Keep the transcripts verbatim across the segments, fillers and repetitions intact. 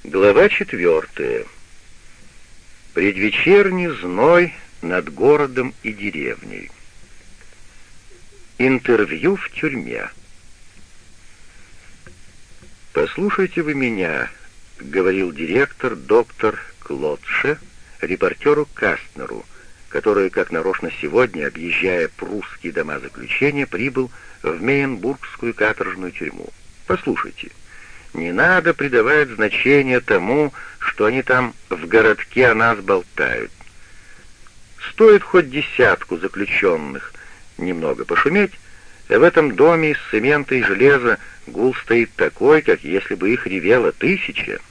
Глава четвертая. Предвечерний зной над городом и деревней. Интервью в тюрьме. «Послушайте вы меня», — говорил директор доктор Клотше репортеру Кастнеру, который, как нарочно сегодня, объезжая прусские дома заключения, прибыл в Мейенбургскую каторжную тюрьму. «Послушайте, не надо придавать значение тому, что они там в городке о нас болтают. Стоит хоть десятку заключенных немного пошуметь, в этом доме из цемента и железа гул стоит такой, как если бы их ревело тысяча.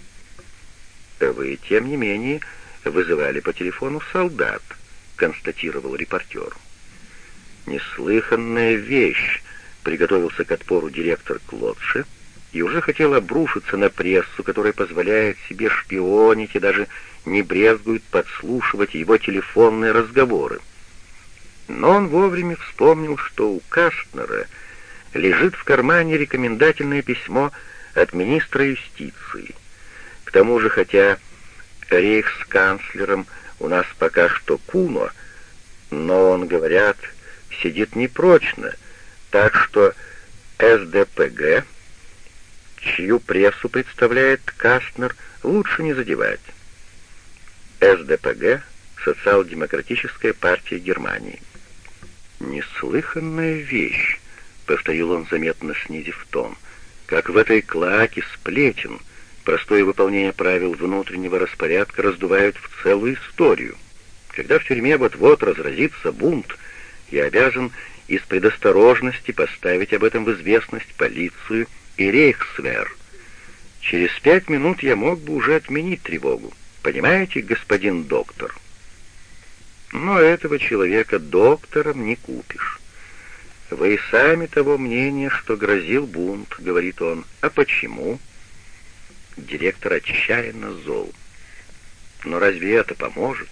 Вы, тем не менее, вызывали по телефону солдат», — констатировал репортер. «Неслыханная вещь», — приготовился к отпору директор Клотше, и уже хотел обрушиться на прессу, которая позволяет себе шпионить и даже не брезгует подслушивать его телефонные разговоры. Но он вовремя вспомнил, что у Кастнера лежит в кармане рекомендательное письмо от министра юстиции. К тому же, хотя рейхсканцлером у нас пока что Куно, но он, говорят, сидит непрочно, так что эс дэ пэ гэ, чью прессу представляет Кастнер, лучше не задевать. эс дэ пэ гэ — Социал-демократическая партия Германии. «Неслыханная вещь», — повторил он, заметно снизив тон, — «как в этой клоаке сплетен, простое выполнение правил внутреннего распорядка раздувают в целую историю. Когда в тюрьме вот-вот разразится бунт, я обязан из предосторожности поставить об этом в известность полицию и рейхсвер. Через пять минут я мог бы уже отменить тревогу. Понимаете, господин доктор? Но этого человека доктором не купишь. Вы и сами того мнения, что грозил бунт, — говорит он. А почему?» Директор отчаянно зол. «Но разве это поможет?»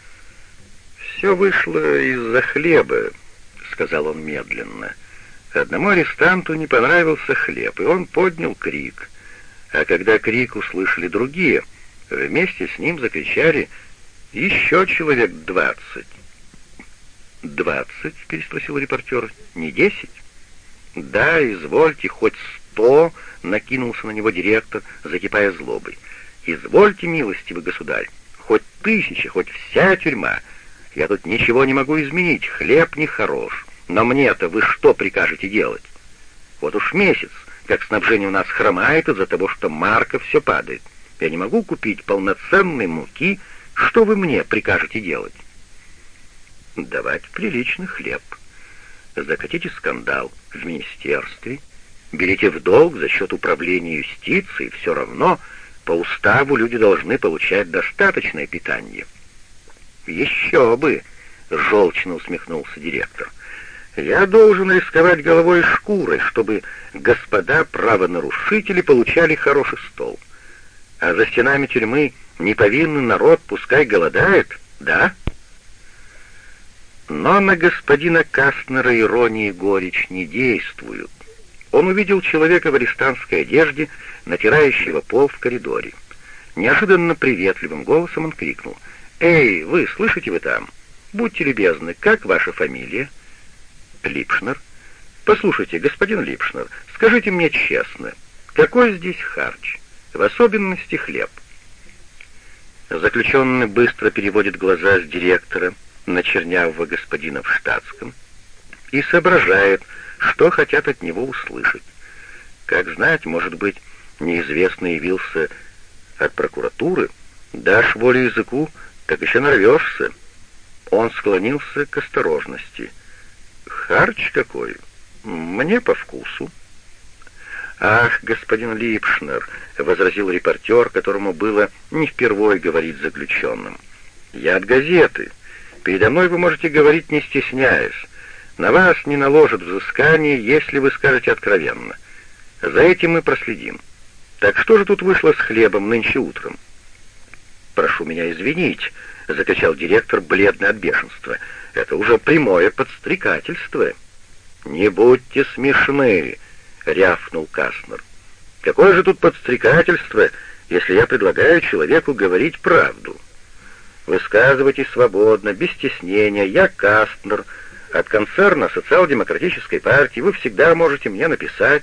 «Все вышло из-за хлеба», — сказал он медленно. Одному арестанту не понравился хлеб, и он поднял крик. А когда крик услышали другие, вместе с ним закричали еще человек двадцать. «Двадцать?» — переспросил репортер. «Не десять?» «Да, извольте, хоть сто!» — накинулся на него директор, закипая злобой. «Извольте, милостивый государь, хоть тысяча, хоть вся тюрьма. Я тут ничего не могу изменить, хлеб нехорош. Но мне-то вы что прикажете делать? Вот уж месяц, как снабжение у нас хромает из-за того, что марка все падает. Я не могу купить полноценной муки. Что вы мне прикажете делать?» «Давать приличный хлеб. Закатите скандал в министерстве. Берите в долг за счет управления юстиции. Все равно по уставу люди должны получать достаточное питание». «Еще бы!» — желчно усмехнулся директор. «Я должен рисковать головой и шкурой, чтобы господа правонарушители получали хороший стол. А за стенами тюрьмы неповинный народ пускай голодает, да?» Но на господина Кастнера ирония и горечь не действуют. Он увидел человека в арестантской одежде, натирающего пол в коридоре. Неожиданно приветливым голосом он крикнул: «Эй, вы, слышите вы там? Будьте любезны, как ваша фамилия?» «Липшнер». «Послушайте, господин Липшнер, скажите мне честно, какой здесь харч, в особенности хлеб?» Заключенный быстро переводит глаза с директора на чернявого господина в штатском и соображает, что хотят от него услышать. Как знать, может быть, неизвестный явился от прокуратуры. Дашь волю языку, так еще нарвешься. Он склонился к осторожности. «Харч какой? Мне по вкусу». «Ах, господин Липшнер», — возразил репортер, которому было не впервой говорить с заключенным, — «я от газеты. Передо мной вы можете говорить, не стесняясь. На вас не наложат взыскание, если вы скажете откровенно. За этим мы проследим. Так что же тут вышло с хлебом нынче утром?» «Прошу меня извинить», — закричал директор, бледный от бешенства. «Это уже прямое подстрекательство». «Не будьте смешны», — рявкнул Кастнер. «Какое же тут подстрекательство, если я предлагаю человеку говорить правду? Высказывайтесь свободно, без стеснения. Я Кастнер, от концерна социал-демократической партии. Вы всегда можете мне написать».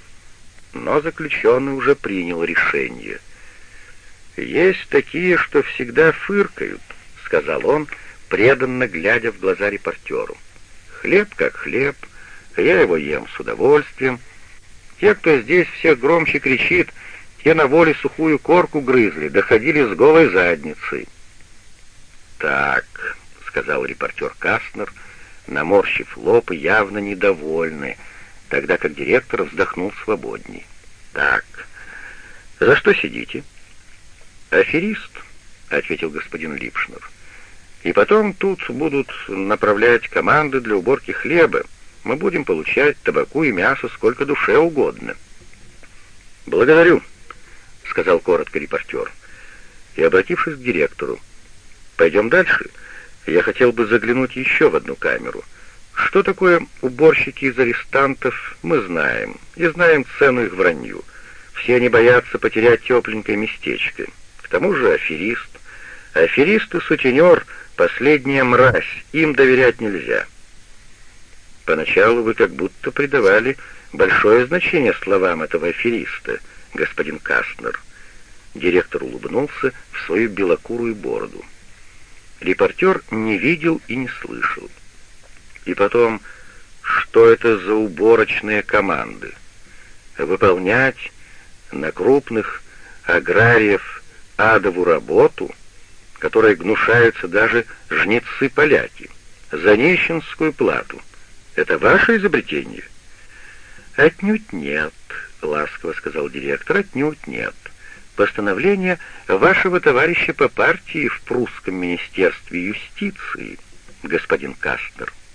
Но заключенный уже принял решение. «Есть такие, что всегда фыркают», — сказал он, преданно глядя в глаза репортеру. «Хлеб как хлеб, я его ем с удовольствием. Те, кто здесь всех громче кричит, те на воле сухую корку грызли, доходили с голой задницей». «Так», — сказал репортер Кастнер, наморщив лоб и явно недовольный, тогда как директор вздохнул свободней. «Так, за что сидите?» «Аферист», — ответил господин Липшнер. «И потом тут будут направлять команды для уборки хлеба. Мы будем получать табаку и мясо сколько душе угодно». «Благодарю», — сказал коротко репортер. И, обратившись к директору: «Пойдем дальше. Я хотел бы заглянуть еще в одну камеру. Что такое уборщики из арестантов, мы знаем, и знаем цену их вранью. Все они боятся потерять тепленькое местечко. К тому же аферист. Аферист и сутенер — последняя мразь, им доверять нельзя». «Поначалу вы как будто придавали большое значение словам этого афериста, господин Кастнер». Директор улыбнулся в свою белокурую бороду. Репортер не видел и не слышал. «И потом, что это за уборочные команды? Выполнять на крупных аграриев адову работу, которой гнушаются даже жнецы-поляки, за нищенскую плату. Это ваше изобретение?» «Отнюдь нет», — ласково сказал директор, — «отнюдь нет. Постановление вашего товарища по партии в прусском министерстве юстиции, господин Кастнер».